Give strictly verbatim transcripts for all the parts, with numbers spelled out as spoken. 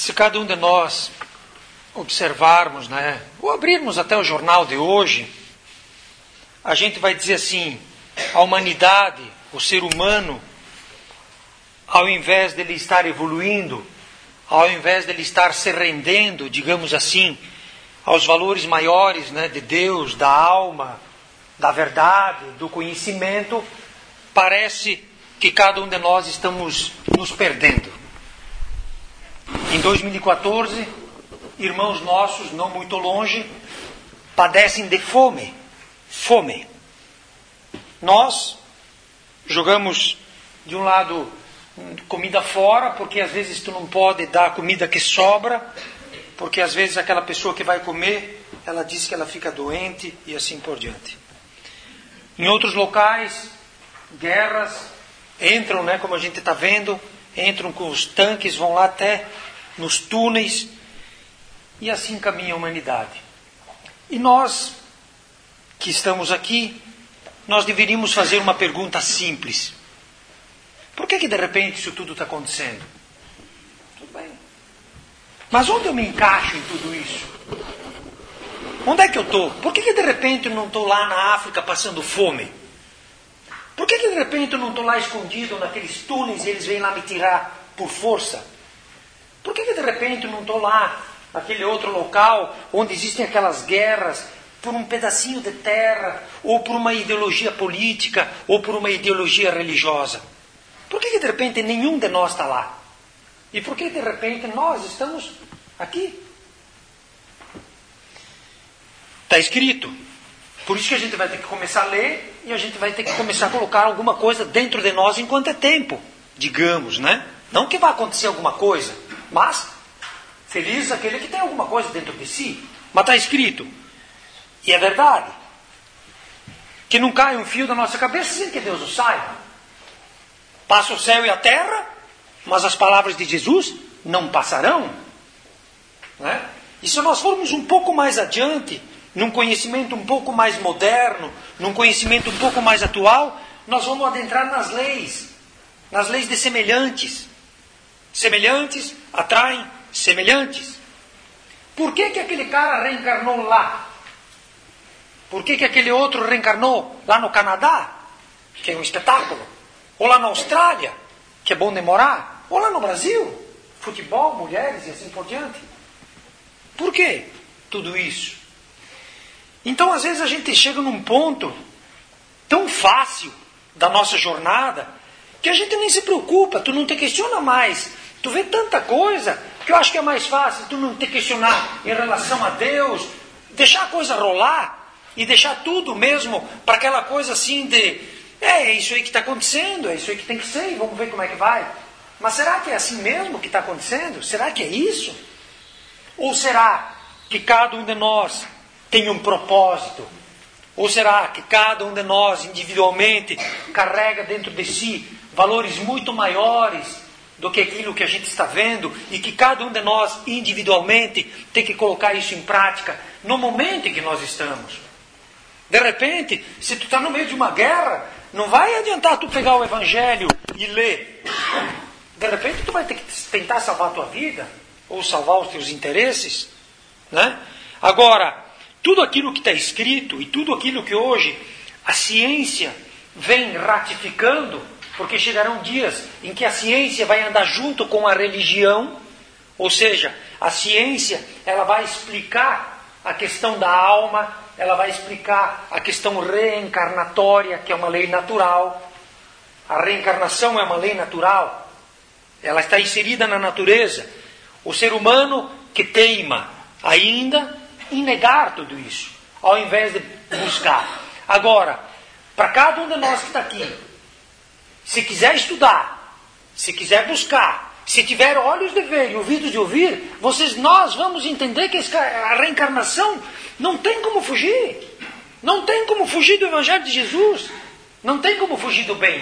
Se cada um de nós observarmos, né, ou abrirmos até o jornal de hoje, a gente vai dizer assim, a humanidade, o ser humano, ao invés dele estar evoluindo, ao invés dele estar se rendendo, digamos assim, aos valores maiores, né, de Deus, da alma, da verdade, do conhecimento, parece que cada um de nós estamos nos perdendo. Em dois mil e quatorze, irmãos nossos, não muito longe, padecem de fome. Fome. Nós jogamos, de um lado, comida fora, porque às vezes tu não pode dar a comida que sobra, porque às vezes aquela pessoa que vai comer, ela diz que ela fica doente e assim por diante. Em outros locais, guerras, entram, né, como a gente está vendo, entram com os tanques, vão lá até nos túneis, e assim caminha a humanidade. E nós, que estamos aqui, nós deveríamos fazer uma pergunta simples. Por que que de repente isso tudo está acontecendo? Tudo bem. Mas onde eu me encaixo em tudo isso? Onde é que eu estou? Por que que de repente eu não estou lá na África passando fome? Por que que de repente eu não estou lá escondido naqueles túneis e eles vêm lá me tirar por força? Por que que de repente eu não estou lá naquele outro local onde existem aquelas guerras por um pedacinho de terra, ou por uma ideologia política, ou por uma ideologia religiosa? Por que que de repente nenhum de nós está lá? E por que de repente nós estamos aqui? Está escrito. Por isso que a gente vai ter que começar a ler e a gente vai ter que começar a colocar alguma coisa dentro de nós enquanto é tempo, digamos, né? Não que vai acontecer alguma coisa, mas feliz aquele que tem alguma coisa dentro de si. Mas está escrito. E é verdade. Que não cai um fio da nossa cabeça sem que Deus o saiba. Passa o céu e a terra, mas as palavras de Jesus não passarão. Né? E se nós formos um pouco mais adiante, num conhecimento um pouco mais moderno, num conhecimento um pouco mais atual, nós vamos adentrar nas leis, nas leis de semelhantes. Semelhantes atraem semelhantes. Por que que aquele cara reencarnou lá? Por que que aquele outro reencarnou lá no Canadá, que é um espetáculo? Ou lá na Austrália, que é bom de morar? Ou lá no Brasil, futebol, mulheres e assim por diante. Por que tudo isso? Então, às vezes, a gente chega num ponto tão fácil da nossa jornada que a gente nem se preocupa, tu não te questiona mais. Tu vê tanta coisa que eu acho que é mais fácil tu não te questionar em relação a Deus, deixar a coisa rolar e deixar tudo mesmo para aquela coisa assim de é, é isso aí que está acontecendo, é isso aí que tem que ser, e vamos ver como é que vai. Mas será que é assim mesmo que está acontecendo? Será que é isso? Ou será que cada um de nós tem um propósito? Ou será que cada um de nós individualmente carrega dentro de si valores muito maiores do que aquilo que a gente está vendo, e que cada um de nós individualmente tem que colocar isso em prática no momento em que nós estamos? De repente, se tu está no meio de uma guerra, não vai adiantar tu pegar o Evangelho e ler. De repente tu vai ter que tentar salvar a tua vida, ou salvar os teus interesses, né? Agora, tudo aquilo que está escrito e tudo aquilo que hoje a ciência vem ratificando, porque chegarão dias em que a ciência vai andar junto com a religião, ou seja, a ciência ela vai explicar a questão da alma, ela vai explicar a questão reencarnatória, que é uma lei natural. A reencarnação é uma lei natural, ela está inserida na natureza. O ser humano que teima ainda em negar tudo isso, ao invés de buscar. Agora, para cada um de nós que está aqui, se quiser estudar, se quiser buscar, se tiver olhos de ver e ouvidos de ouvir, vocês, nós vamos entender que a reencarnação não tem como fugir. Não tem como fugir do Evangelho de Jesus. Não tem como fugir do bem.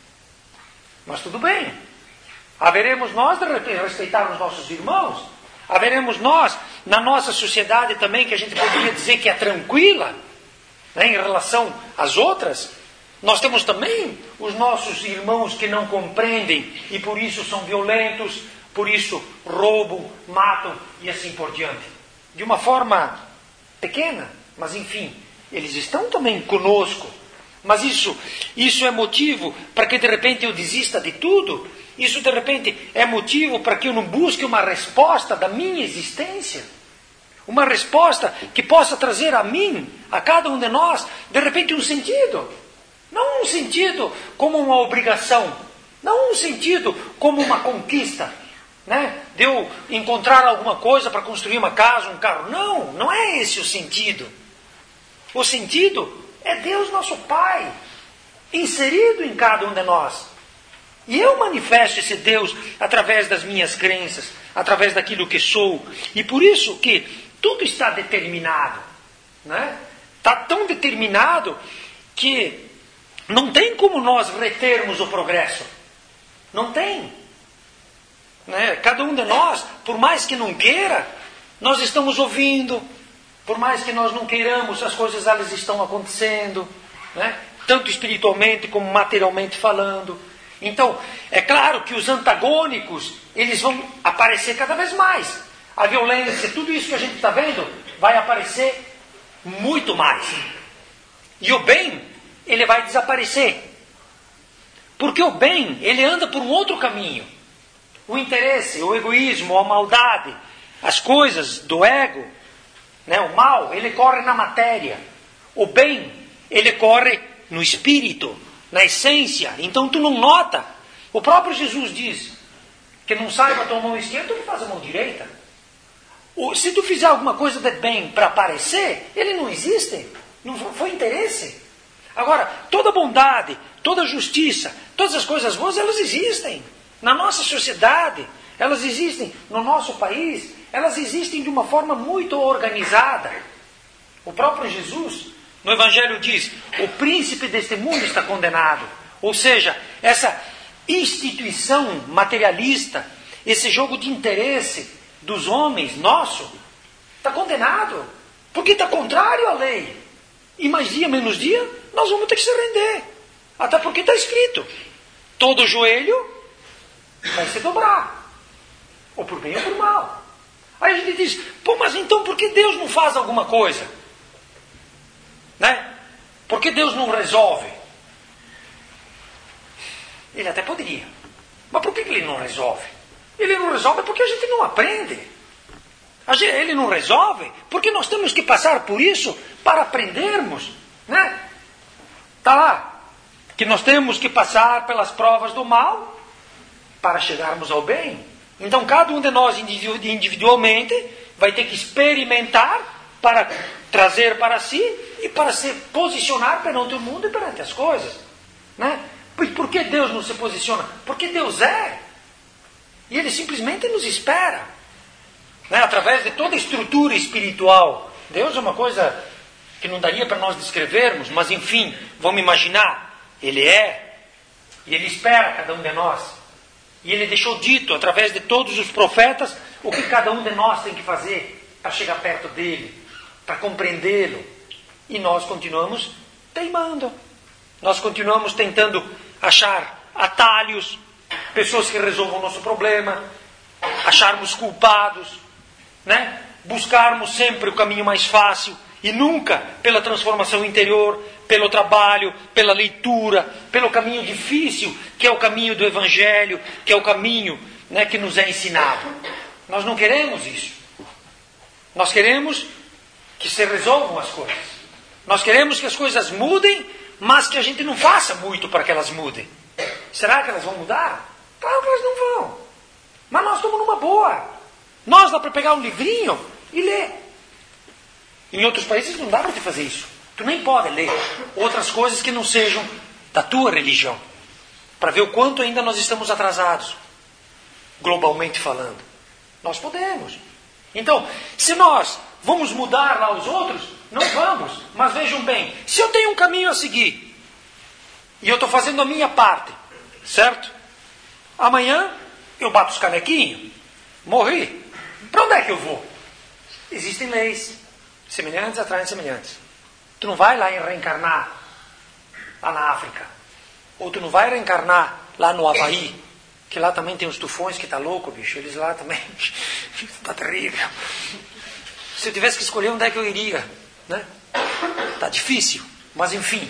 Mas tudo bem. Haveremos nós de respeitar os nossos irmãos. Haveremos nós, na nossa sociedade também, que a gente poderia dizer que é tranquila, né, em relação às outras. Nós temos também os nossos irmãos que não compreendem e por isso são violentos, por isso roubam, matam e assim por diante. De uma forma pequena, mas enfim, eles estão também conosco. Mas isso, isso é motivo para que de repente eu desista de tudo? Isso de repente é motivo para que eu não busque uma resposta da minha existência? Uma resposta que possa trazer a mim, a cada um de nós, de repente um sentido. Não um sentido como uma obrigação. Não um sentido como uma conquista. Né? De eu encontrar alguma coisa para construir uma casa, um carro. Não, não é esse o sentido. O sentido é Deus nosso Pai, inserido em cada um de nós. E eu manifesto esse Deus através das minhas crenças, através daquilo que sou. E por isso que tudo está determinado. Né? Está tão determinado que não tem como nós retermos o progresso. Não tem. Né? Cada um de nós, por mais que não queira, nós estamos ouvindo. Por mais que nós não queiramos, as coisas elas estão acontecendo. Né? Tanto espiritualmente como materialmente falando. Então, é claro que os antagônicos, eles vão aparecer cada vez mais. A violência, tudo isso que a gente está vendo, vai aparecer muito mais. E o bem, ele vai desaparecer. Porque o bem, ele anda por um outro caminho. O interesse, o egoísmo, a maldade, as coisas do ego, né, o mal, ele corre na matéria. O bem, ele corre no espírito, na essência. Então tu não nota. O próprio Jesus diz que não saiba a tua mão esquerda, tu faz a mão direita. O, se tu fizer alguma coisa de bem para aparecer, ele não existe. Não foi interesse. Agora, toda bondade, toda justiça, todas as coisas boas, elas existem. Na nossa sociedade, elas existem no nosso país, elas existem de uma forma muito organizada. O próprio Jesus, no Evangelho diz, o príncipe deste mundo está condenado. Ou seja, essa instituição materialista, esse jogo de interesse dos homens, nosso, está condenado. Porque está contrário à lei. E mais dia, menos dia, nós vamos ter que se render. Até porque está escrito, todo joelho vai se dobrar. Ou por bem ou por mal. Aí a gente diz, pô, mas então por que Deus não faz alguma coisa? Né? Por que Deus não resolve? Ele até poderia. Mas por que ele não resolve? Ele não resolve porque a gente não aprende. A gente, ele não resolve porque nós temos que passar por isso para aprendermos. Né? Está lá. Que nós temos que passar pelas provas do mal para chegarmos ao bem. Então cada um de nós individualmente vai ter que experimentar para trazer para si e para se posicionar perante o mundo e perante as coisas. Né? Por que Deus não se posiciona? Porque Deus é. E Ele simplesmente nos espera. Né? Através de toda a estrutura espiritual. Deus é uma coisa que não daria para nós descrevermos, mas enfim, vamos imaginar. Ele é. E Ele espera cada um de nós. E Ele deixou dito, através de todos os profetas, o que cada um de nós tem que fazer para chegar perto dEle, para compreendê-lo. E nós continuamos teimando. Nós continuamos tentando achar atalhos, pessoas que resolvam o nosso problema, acharmos culpados, né? Buscarmos sempre o caminho mais fácil e nunca pela transformação interior, pelo trabalho, pela leitura, pelo caminho difícil, que é o caminho do Evangelho, que é o caminho, né, que nos é ensinado. Nós não queremos isso. Nós queremos que se resolvam as coisas. Nós queremos que as coisas mudem, mas que a gente não faça muito para que elas mudem. Será que elas vão mudar? Claro que elas não vão. Mas nós estamos numa boa. Nós dá para pegar um livrinho e ler. Em outros países não dá para te fazer isso. Tu nem pode ler outras coisas que não sejam da tua religião. Para ver o quanto ainda nós estamos atrasados. Globalmente falando. Nós podemos. Então, se nós vamos mudar lá os outros, não vamos. Mas vejam bem, se eu tenho um caminho a seguir, e eu estou fazendo a minha parte, certo? Amanhã eu bato os canequinhos, morri. Para onde é que eu vou? Existem leis. Semelhantes atraem semelhantes. Tu não vai lá e reencarnar lá na África. Ou tu não vai reencarnar lá no Havaí, Que lá também tem os tufões que tá louco, bicho. Eles lá também. Tá terrível. Se eu tivesse que escolher onde é que eu iria, né? Tá difícil. Mas enfim.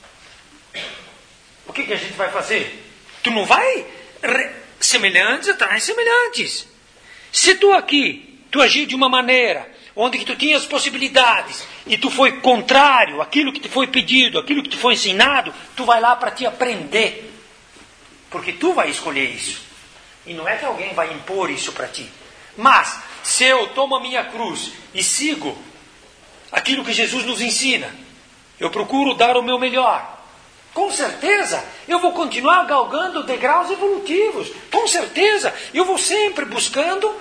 O que, que a gente vai fazer? Tu não vai... Re... Semelhantes atrás semelhantes. Se tu aqui, tu agir de uma maneira onde que tu tinhas possibilidades e tu foi contrário àquilo que te foi pedido, àquilo que te foi ensinado, tu vai lá para te aprender. Porque tu vai escolher isso. E não é que alguém vai impor isso para ti. Mas, se eu tomo a minha cruz e sigo aquilo que Jesus nos ensina, eu procuro dar o meu melhor, com certeza eu vou continuar galgando degraus evolutivos. Com certeza eu vou sempre buscando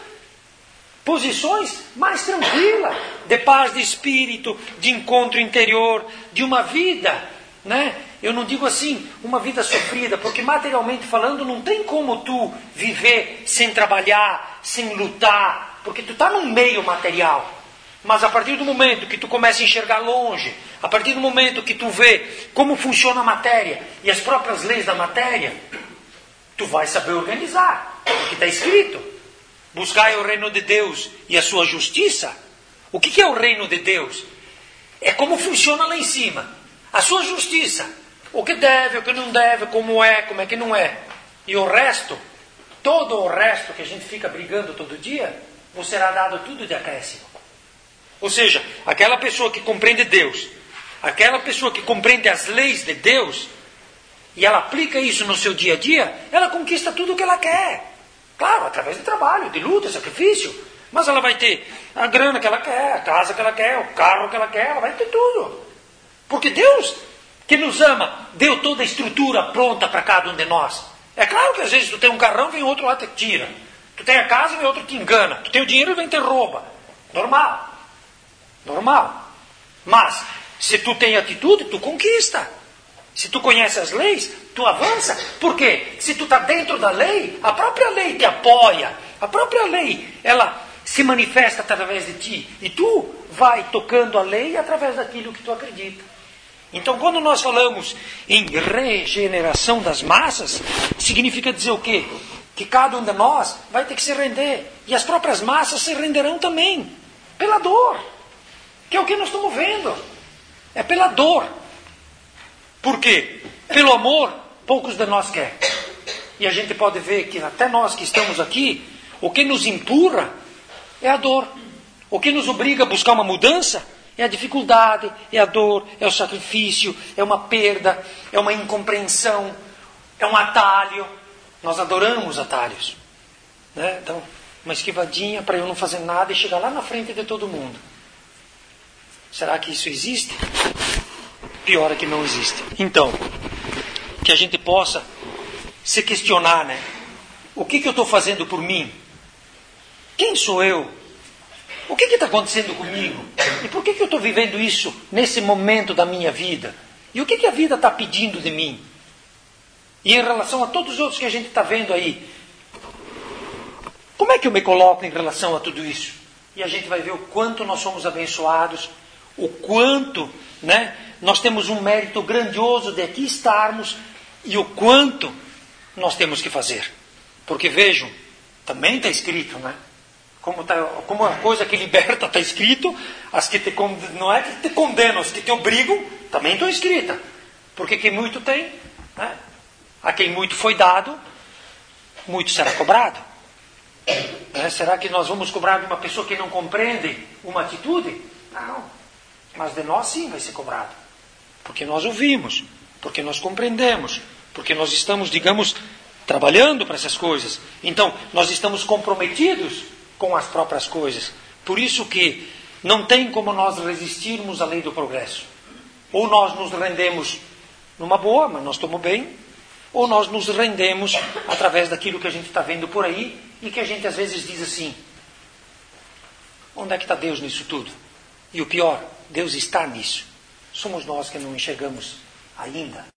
posições mais tranquilas, de paz de espírito, de encontro interior, de uma vida, né? Eu não digo assim, uma vida sofrida, porque materialmente falando não tem como tu viver sem trabalhar, sem lutar, porque tu está num meio material. Mas a partir do momento que tu começa a enxergar longe, a partir do momento que tu vê como funciona a matéria e as próprias leis da matéria, tu vai saber organizar, porque está escrito. Buscai o reino de Deus e a sua justiça. O que é o reino de Deus? É como funciona lá em cima. A sua justiça. O que deve, o que não deve, como é, como é que não é. E o resto, todo o resto que a gente fica brigando todo dia, vos será dado tudo de acréscimo. Ou seja, aquela pessoa que compreende Deus, aquela pessoa que compreende as leis de Deus, e ela aplica isso no seu dia a dia, ela conquista tudo o que ela quer. Claro, através de trabalho, de luta, sacrifício. Mas ela vai ter a grana que ela quer, a casa que ela quer, o carro que ela quer, ela vai ter tudo. Porque Deus, que nos ama, deu toda a estrutura pronta para cada um de nós. É claro que às vezes tu tem um carrão, vem outro lá e te tira. Tu tem a casa, vem outro te engana. Tu tem o dinheiro, vem te rouba. Normal. Normal. Mas, se tu tem atitude, tu conquista. Se tu conhece as leis, tu avança. Por quê? Se tu está dentro da lei, a própria lei te apoia. A própria lei, ela se manifesta através de ti. E tu vai tocando a lei através daquilo que tu acredita. Então, quando nós falamos em regeneração das massas, significa dizer o quê? Que cada um de nós vai ter que se render. E as próprias massas se renderão também. Pela dor. Que é o que nós estamos vendo. É pela dor. Por quê? Pelo amor, poucos de nós querem. E a gente pode ver que até nós que estamos aqui, o que nos empurra é a dor. O que nos obriga a buscar uma mudança é a dificuldade, é a dor, é o sacrifício, é uma perda, é uma incompreensão, é um atalho. Nós adoramos atalhos. Né? Então, uma esquivadinha para eu não fazer nada e chegar lá na frente de todo mundo. Será que isso existe? Pior é que não existe. Então, que a gente possa se questionar, né? O que, que eu estou fazendo por mim? Quem sou eu? O que está acontecendo comigo? E por que, que eu estou vivendo isso nesse momento da minha vida? E o que, que a vida está pedindo de mim? E em relação a todos os outros que a gente está vendo aí, como é que eu me coloco em relação a tudo isso? E a gente vai ver o quanto nós somos abençoados, o quanto, né, nós temos um mérito grandioso de aqui estarmos e o quanto nós temos que fazer. Porque vejam, também está escrito, né? Como, tá, como a coisa que liberta está escrito, as que te condenam, não é que te condenam, as que te obrigam, também estão escritas. Porque quem muito tem, né? A quem muito foi dado, muito será cobrado. Né? Será que nós vamos cobrar de uma pessoa que não compreende uma atitude? Não. Mas de nós sim vai ser cobrado. Porque nós ouvimos, porque nós compreendemos, porque nós estamos, digamos, trabalhando para essas coisas. Então, nós estamos comprometidos com as próprias coisas. Por isso que não tem como nós resistirmos à lei do progresso. Ou nós nos rendemos numa boa, mas nós estamos bem, ou nós nos rendemos através daquilo que a gente está vendo por aí e que a gente às vezes diz assim, onde é que está Deus nisso tudo? E o pior, Deus está nisso. Somos nós que não enxergamos ainda.